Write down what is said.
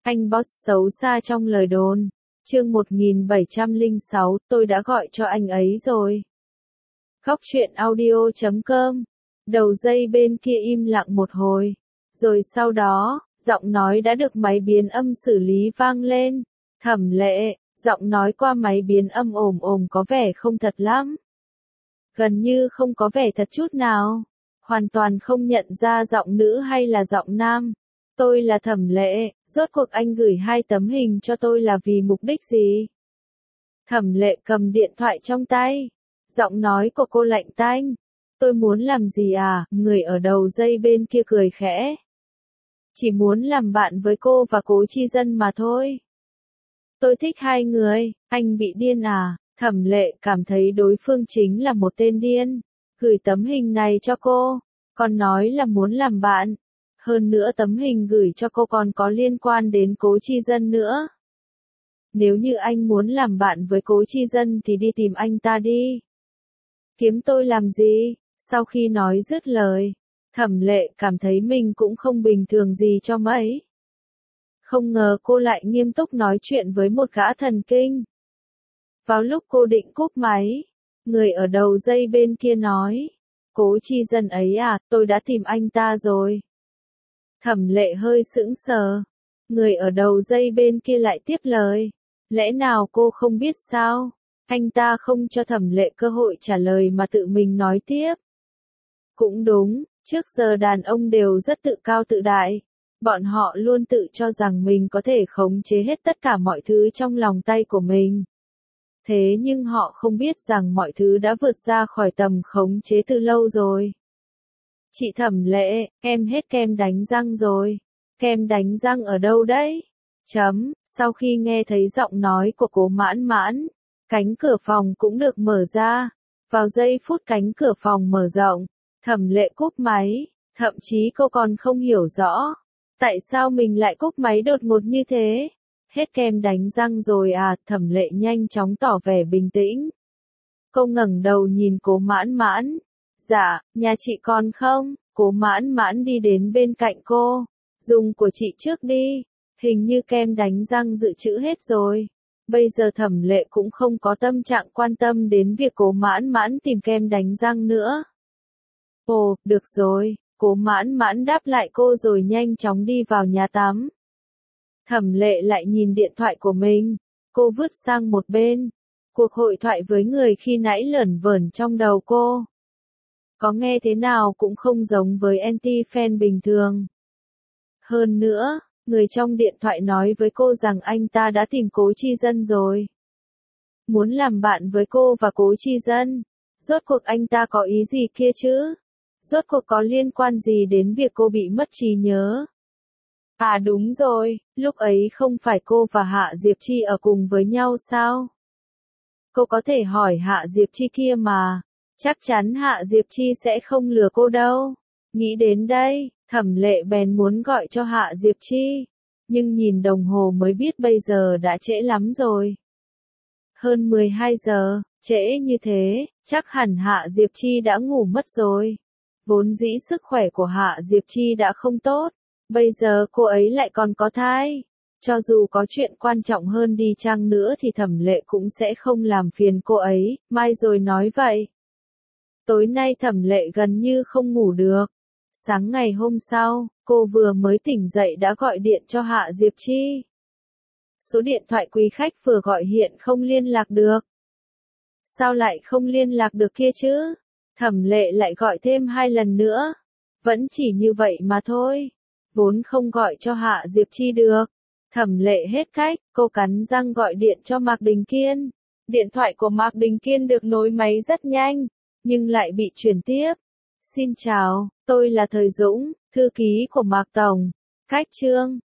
Anh boss xấu xa trong lời đồn. Chương 1706, tôi đã gọi cho anh ấy rồi. Góc truyện audio.com. Đầu dây bên kia im lặng một hồi. Rồi sau đó, giọng nói đã được máy biến âm xử lý vang lên. Thẩm Lệ, giọng nói qua máy biến âm ồm ồm có vẻ không thật lắm. Gần như không có vẻ thật chút nào. Hoàn toàn không nhận ra giọng nữ hay là giọng nam. Tôi là Thẩm Lệ, rốt cuộc anh gửi 2 tấm hình cho tôi là vì mục đích gì? Thẩm Lệ cầm điện thoại trong tay. Giọng nói của cô lạnh tanh. Tôi muốn làm gì à? Người ở đầu dây bên kia cười khẽ. Chỉ muốn làm bạn với cô và Cố Chi Dân mà thôi. Tôi thích hai người, anh bị điên à? Thẩm Lệ cảm thấy đối phương chính là một tên điên. Gửi tấm hình này cho cô, còn nói là muốn làm bạn. Hơn nữa tấm hình gửi cho cô còn có liên quan đến Cố Chi Dân nữa. Nếu như anh muốn làm bạn với Cố Chi Dân thì đi tìm anh ta đi. Kiếm tôi làm gì? Sau khi nói dứt lời, Thẩm Lệ cảm thấy mình cũng không bình thường gì cho mấy. Không ngờ cô lại nghiêm túc nói chuyện với một gã thần kinh. Vào lúc cô định cúp máy, người ở đầu dây bên kia nói, Cố Chi Dân ấy à, tôi đã tìm anh ta rồi. Thẩm Lệ hơi sững sờ. Người ở đầu dây bên kia lại tiếp lời. Lẽ nào cô không biết sao? Anh ta không cho Thẩm Lệ cơ hội trả lời mà tự mình nói tiếp. Cũng đúng, trước giờ đàn ông đều rất tự cao tự đại. Bọn họ luôn tự cho rằng mình có thể khống chế hết tất cả mọi thứ trong lòng tay của mình. Thế nhưng họ không biết rằng mọi thứ đã vượt ra khỏi tầm khống chế từ lâu rồi. Chị Thẩm Lệ, em hết kem đánh răng rồi. Kem đánh răng ở đâu đấy? Sau khi nghe thấy giọng nói của Cố Mãn Mãn, cánh cửa phòng cũng được mở ra. Vào giây phút cánh cửa phòng mở rộng, Thẩm Lệ cúp máy, thậm chí cô còn không hiểu rõ. Tại sao mình lại cúp máy đột ngột như thế? Hết kem đánh răng rồi à? Thẩm Lệ nhanh chóng tỏ vẻ bình tĩnh. Cô ngẩng đầu nhìn Cố Mãn Mãn. Dạ, nhà chị còn không? Cố Mãn Mãn đi đến bên cạnh cô. Dùng của chị trước đi. Hình như kem đánh răng dự trữ hết rồi. Bây giờ Thẩm Lệ cũng không có tâm trạng quan tâm đến việc Cố Mãn Mãn tìm kem đánh răng nữa. Ồ, được rồi. Cố Mãn Mãn đáp lại cô rồi nhanh chóng đi vào nhà tắm. Thẩm Lệ lại nhìn điện thoại của mình. Cô vứt sang một bên. Cuộc hội thoại với người khi nãy lởn vởn trong đầu cô. Có nghe thế nào cũng không giống với anti-fan bình thường. Hơn nữa, người trong điện thoại nói với cô rằng anh ta đã tìm Cố Chi Dân rồi. Muốn làm bạn với cô và Cố Chi Dân. Rốt cuộc anh ta có ý gì kia chứ? Rốt cuộc có liên quan gì đến việc cô bị mất trí nhớ? À đúng rồi, lúc ấy không phải cô và Hạ Diệp Chi ở cùng với nhau sao? Cô có thể hỏi Hạ Diệp Chi kia mà. Chắc chắn Hạ Diệp Chi sẽ không lừa cô đâu. Nghĩ đến đây, Thẩm Lệ bèn muốn gọi cho Hạ Diệp Chi. Nhưng nhìn đồng hồ mới biết bây giờ đã trễ lắm rồi. Hơn 12 giờ, trễ như thế, chắc hẳn Hạ Diệp Chi đã ngủ mất rồi. Vốn dĩ sức khỏe của Hạ Diệp Chi đã không tốt. Bây giờ cô ấy lại còn có thai. Cho dù có chuyện quan trọng hơn đi chăng nữa thì Thẩm Lệ cũng sẽ không làm phiền cô ấy, mai rồi nói vậy. Tối nay Thẩm Lệ gần như không ngủ được. Sáng ngày hôm sau, cô vừa mới tỉnh dậy đã gọi điện cho Hạ Diệp Chi. Số điện thoại quý khách vừa gọi hiện không liên lạc được. Sao lại không liên lạc được kia chứ? Thẩm Lệ lại gọi thêm 2 lần nữa. Vẫn chỉ như vậy mà thôi. Vốn không gọi cho Hạ Diệp Chi được. Thẩm Lệ hết cách, cô cắn răng gọi điện cho Mạc Đình Kiên. Điện thoại của Mạc Đình Kiên được nối máy rất nhanh, nhưng lại bị chuyển tiếp. Xin chào, tôi là Thời Dũng, thư ký của Mạc Tổng. Khách trương,